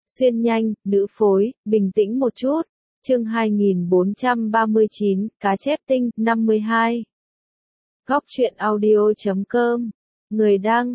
Xuyên nhanh, nữ phối, bình tĩnh một chút. Chương 2439, cá chép tinh, 52. Góc truyện audio.com. Người đăng,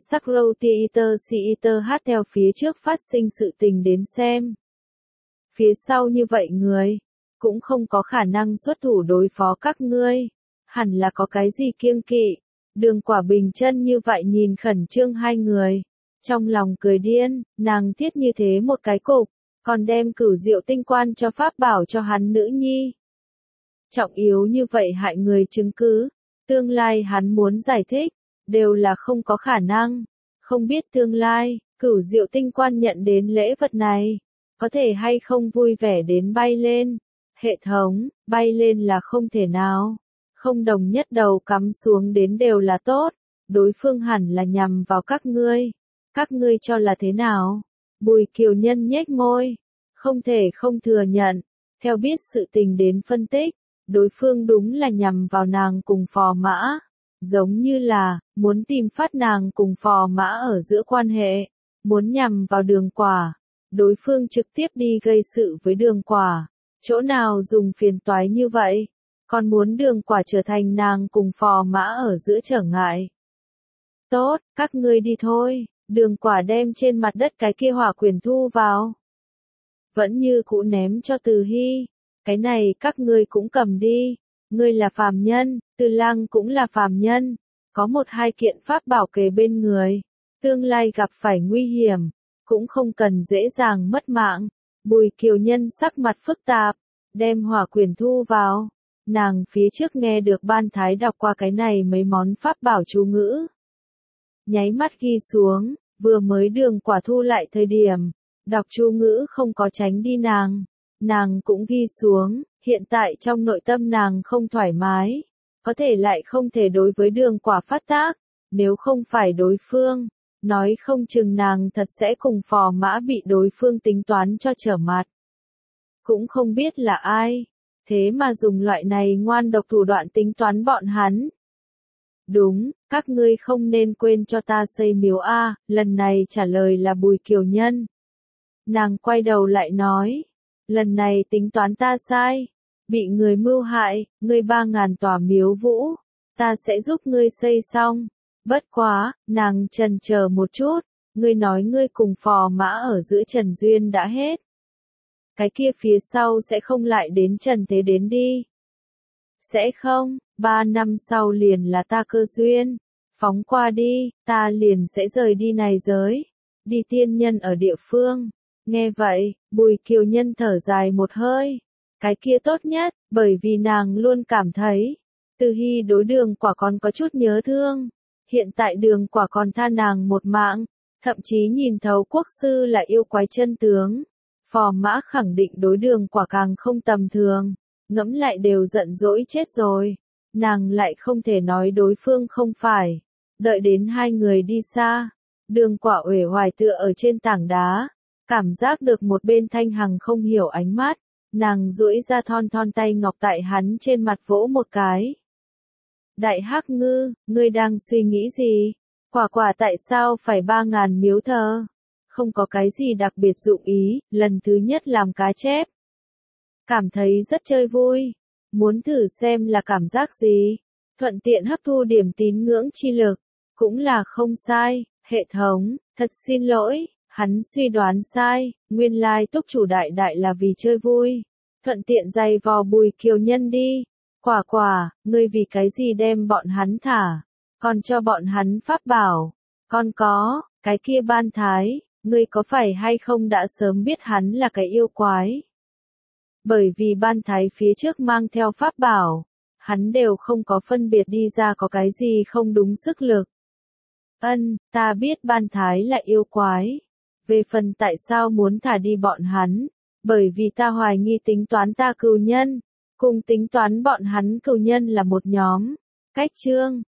Sakrotheater hát theo phía trước phát sinh sự tình đến xem. Phía sau như vậy người, cũng không có khả năng xuất thủ đối phó các ngươi. Hẳn là có cái gì kiêng kỵ. Đường Quả bình chân như vậy nhìn khẩn trương hai người. Trong lòng cười điên, nàng thiết như thế một cái cục, còn đem Cửu Diệu tinh quan cho pháp bảo cho hắn nữ nhi. Trọng yếu như vậy hại người chứng cứ, tương lai hắn muốn giải thích, đều là không có khả năng. Không biết tương lai, Cửu Diệu tinh quan nhận đến lễ vật này, có thể hay không vui vẻ đến bay lên. Hệ thống, bay lên là không thể nào. Không đồng nhất đầu cắm xuống đến đều là tốt, đối phương hẳn là nhằm vào các ngươi. Các ngươi cho là thế nào? Bùi Kiều Nhân nhếch môi, không thể không thừa nhận, theo biết sự tình đến phân tích, đối phương đúng là nhằm vào nàng cùng Phò Mã, giống như là muốn tìm phát nàng cùng Phò Mã ở giữa quan hệ, muốn nhằm vào Đường Quả, đối phương trực tiếp đi gây sự với Đường Quả, chỗ nào dùng phiền toái như vậy, còn muốn Đường Quả trở thành nàng cùng Phò Mã ở giữa trở ngại. Tốt, các ngươi đi thôi. Đường Quả đem trên mặt đất cái kia hỏa quyền thu vào. Vẫn như cũ ném cho Từ Hy. Cái này các ngươi cũng cầm đi. Ngươi là phàm nhân, Từ Lăng cũng là phàm nhân. Có một hai kiện pháp bảo kề bên người. Tương lai gặp phải nguy hiểm. Cũng không cần dễ dàng mất mạng. Bùi Kiều Nhân sắc mặt phức tạp. Đem hỏa quyền thu vào. Nàng phía trước nghe được Ban Thái đọc qua cái này mấy món pháp bảo chú ngữ. Nháy mắt ghi xuống, vừa mới Đường Quả thu lại thời điểm, đọc chú ngữ không có tránh đi nàng cũng ghi xuống, hiện tại trong nội tâm nàng không thoải mái, có thể lại không thể đối với Đường Quả phát tác, nếu không phải đối phương, nói không chừng nàng thật sẽ cùng Phò Mã bị đối phương tính toán cho trở mặt. Cũng không biết là ai, thế mà dùng loại này ngoan độc thủ đoạn tính toán bọn hắn. Đúng, các ngươi không nên quên cho ta xây miếu A, lần này trả lời là Bùi Kiều Nhân. Nàng quay đầu lại nói, lần này tính toán ta sai, bị người mưu hại, ngươi 3.000 tòa miếu vũ, ta sẽ giúp ngươi xây xong. Bất quá, nàng chần chờ một chút, ngươi nói ngươi cùng Phò Mã ở giữa Trần Duyên đã hết. Cái kia phía sau sẽ không lại đến Trần Thế đến đi. Sẽ không, 3 năm sau liền là ta cơ duyên. Phóng qua đi, ta liền sẽ rời đi này giới. Đi tiên nhân ở địa phương. Nghe vậy, Bùi Kiều Nhân thở dài một hơi. Cái kia tốt nhất, bởi vì nàng luôn cảm thấy. Từ Hy đối Đường Quả còn có chút nhớ thương. Hiện tại Đường Quả còn tha nàng một mạng. Thậm chí nhìn thấu quốc sư là yêu quái chân tướng. Phò Mã khẳng định đối Đường Quả càng không tầm thường. Ngẫm lại đều giận dỗi chết rồi. Nàng lại không thể nói đối phương không phải. Đợi đến hai người đi xa. Đường Quả uể oải tựa ở trên tảng đá. Cảm giác được một bên Thanh Hằng không hiểu ánh mắt. Nàng duỗi ra thon thon tay ngọc tại hắn trên mặt vỗ một cái. Đại Hắc Ngư, ngươi đang suy nghĩ gì? Quả tại sao phải 3.000 miếu thờ? Không có cái gì đặc biệt dụng ý, lần thứ nhất làm cá chép. Cảm thấy rất chơi vui. Muốn thử xem là cảm giác gì. Thuận tiện hấp thu điểm tín ngưỡng chi lực. Cũng là không sai. Hệ thống, thật xin lỗi. Hắn suy đoán sai. Nguyên lai túc chủ đại là vì chơi vui. Thuận tiện giày vò Bùi Kiều Nhân đi. Quả, ngươi vì cái gì đem bọn hắn thả. Còn cho bọn hắn pháp bảo. Còn có, cái kia Ban Thái. Ngươi có phải hay không đã sớm biết hắn là cái yêu quái. Bởi vì Ban Thái phía trước mang theo pháp bảo, hắn đều không có phân biệt đi ra có cái gì không đúng sức lực. Ta biết Ban Thái là yêu quái. Về phần tại sao muốn thả đi bọn hắn, bởi vì ta hoài nghi tính toán ta cừu nhân, cùng tính toán bọn hắn cừu nhân là một nhóm. Cách chương,